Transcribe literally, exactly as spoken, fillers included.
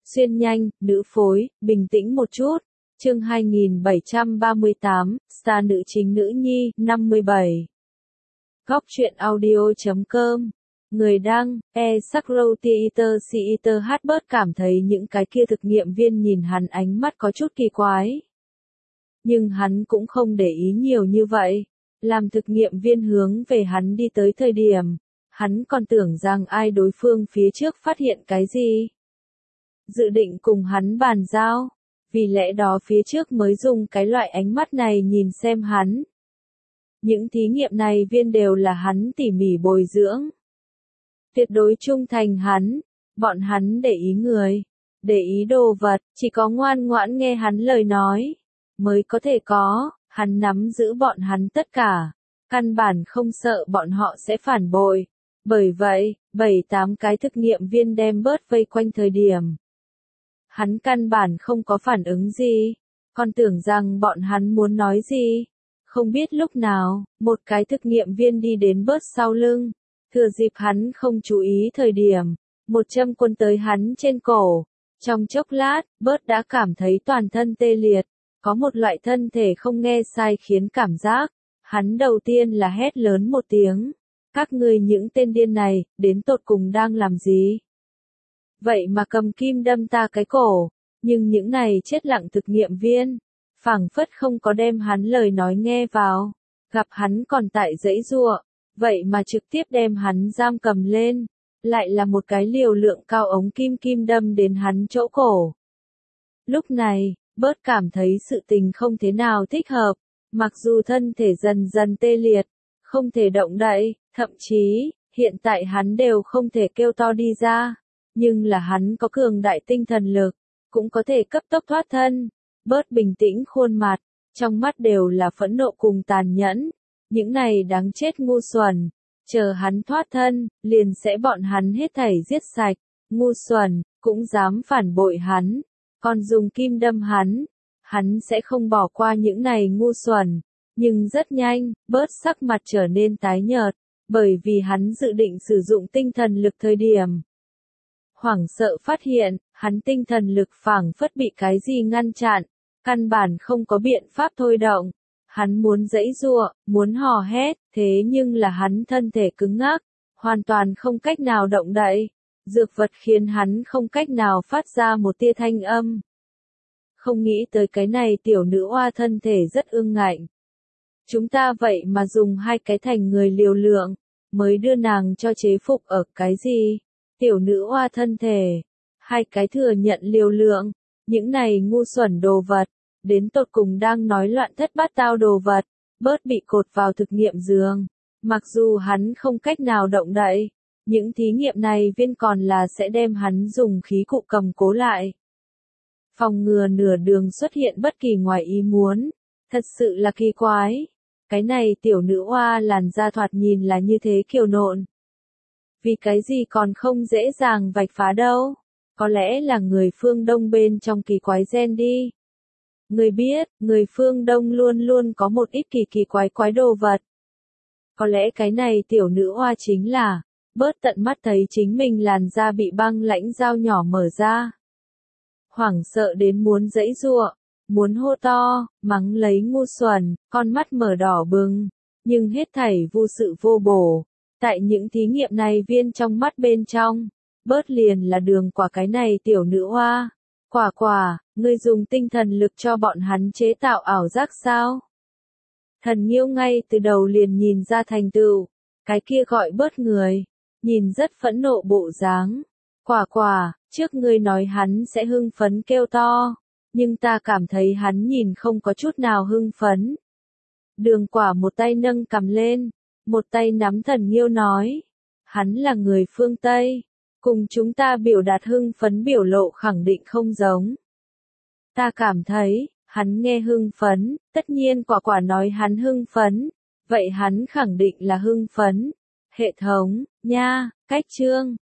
Xuyên nhanh, nữ phối, bình tĩnh một chút. Chương hai nghìn bảy trăm ba mươi tám, star nữ chính nữ nhi, năm mươi bảy. Góc truyện audio chấm com. Người đăng, e Sakro Theater Theater hát bớt cảm thấy những cái kia thực nghiệm viên nhìn hắn ánh mắt có chút kỳ quái. Nhưng hắn cũng không để ý nhiều như vậy. Làm thực nghiệm viên hướng về hắn đi tới thời điểm, hắn còn tưởng rằng ai đối phương phía trước phát hiện cái gì. Dự định cùng hắn bàn giao, vì lẽ đó phía trước mới dùng cái loại ánh mắt này nhìn xem hắn. Những thí nghiệm này viên đều là hắn tỉ mỉ bồi dưỡng. Tuyệt đối trung thành hắn, bọn hắn để ý người, để ý đồ vật, chỉ có ngoan ngoãn nghe hắn lời nói, mới có thể có, hắn nắm giữ bọn hắn tất cả, căn bản không sợ bọn họ sẽ phản bội. Bởi vậy, bảy tám cái thực nghiệm viên đem bớt vây quanh thời điểm. Hắn căn bản không có phản ứng gì, còn tưởng rằng bọn hắn muốn nói gì. Không biết lúc nào, một cái thực nghiệm viên đi đến bớt sau lưng, thừa dịp hắn không chú ý thời điểm, một châm quân tới hắn trên cổ. Trong chốc lát, bớt đã cảm thấy toàn thân tê liệt, có một loại thân thể không nghe sai khiến cảm giác. Hắn đầu tiên là hét lớn một tiếng, các ngươi những tên điên này, đến tột cùng đang làm gì? Vậy mà cầm kim đâm ta cái cổ, nhưng những này chết lặng thực nghiệm viên, phảng phất không có đem hắn lời nói nghe vào, gặp hắn còn tại giãy giụa, vậy mà trực tiếp đem hắn giam cầm lên, lại là một cái liều lượng cao ống kim kim đâm đến hắn chỗ cổ. Lúc này, bớt cảm thấy sự tình không thế nào thích hợp, mặc dù thân thể dần dần tê liệt, không thể động đậy, thậm chí, hiện tại hắn đều không thể kêu to đi ra. Nhưng là hắn có cường đại tinh thần lực, cũng có thể cấp tốc thoát thân. Bớt bình tĩnh khuôn mặt, trong mắt đều là phẫn nộ cùng tàn nhẫn. Những này đáng chết ngu xuẩn, chờ hắn thoát thân, liền sẽ bọn hắn hết thảy giết sạch. Ngu xuẩn, cũng dám phản bội hắn, còn dùng kim đâm hắn. Hắn sẽ không bỏ qua những này ngu xuẩn. Nhưng rất nhanh, bớt sắc mặt trở nên tái nhợt, bởi vì hắn dự định sử dụng tinh thần lực thời điểm. Hoảng sợ phát hiện, hắn tinh thần lực phảng phất bị cái gì ngăn chặn, căn bản không có biện pháp thôi động. Hắn muốn giãy giụa, muốn hò hét, thế nhưng là hắn thân thể cứng ngắc, hoàn toàn không cách nào động đậy. Dược vật khiến hắn không cách nào phát ra một tia thanh âm. Không nghĩ tới cái này tiểu nữ oa thân thể rất ương ngạnh. Chúng ta vậy mà dùng hai cái thành người liều lượng, mới đưa nàng cho chế phục ở cái gì? Tiểu nữ oa thân thể, hai cái thừa nhận liều lượng, những này ngu xuẩn đồ vật, đến tột cùng đang nói loạn thất bát tao đồ vật, bớt bị cột vào thực nghiệm giường. Mặc dù hắn không cách nào động đậy, những thí nghiệm này viên còn là sẽ đem hắn dùng khí cụ cầm cố lại. Phòng ngừa nửa đường xuất hiện bất kỳ ngoài ý muốn, thật sự là kỳ quái. Cái này tiểu nữ oa làn da thoạt nhìn là như thế kiều nộn. Vì cái gì còn không dễ dàng vạch phá đâu? Có lẽ là người phương Đông bên trong kỳ quái gen đi. Người biết, người phương Đông luôn luôn có một ít kỳ kỳ quái quái đồ vật. Có lẽ cái này tiểu nữ oa chính là, bớt tận mắt thấy chính mình làn da bị băng lãnh dao nhỏ mở ra. Hoảng sợ đến muốn giãy giụa, muốn hô to, mắng lấy ngu xuẩn, con mắt mở đỏ bừng, nhưng hết thảy vô sự vô bổ. Tại những thí nghiệm này viên trong mắt bên trong, bớt liền là đường quả cái này tiểu nữ oa. Quả quả, ngươi dùng tinh thần lực cho bọn hắn chế tạo ảo giác sao? Thần Nghiêu ngay từ đầu liền nhìn ra thành tựu, cái kia gọi bớt người, nhìn rất phẫn nộ bộ dáng. Quả quả, trước ngươi nói hắn sẽ hưng phấn kêu to, nhưng ta cảm thấy hắn nhìn không có chút nào hưng phấn. Đường quả một tay nâng cầm lên, một tay nắm Thần Nghiêu nói, hắn là người phương Tây, cùng chúng ta biểu đạt hưng phấn biểu lộ khẳng định không giống. Ta cảm thấy, hắn nghe hưng phấn, tất nhiên quả quả nói hắn hưng phấn, vậy hắn khẳng định là hưng phấn. Hệ thống, nha, cách chương,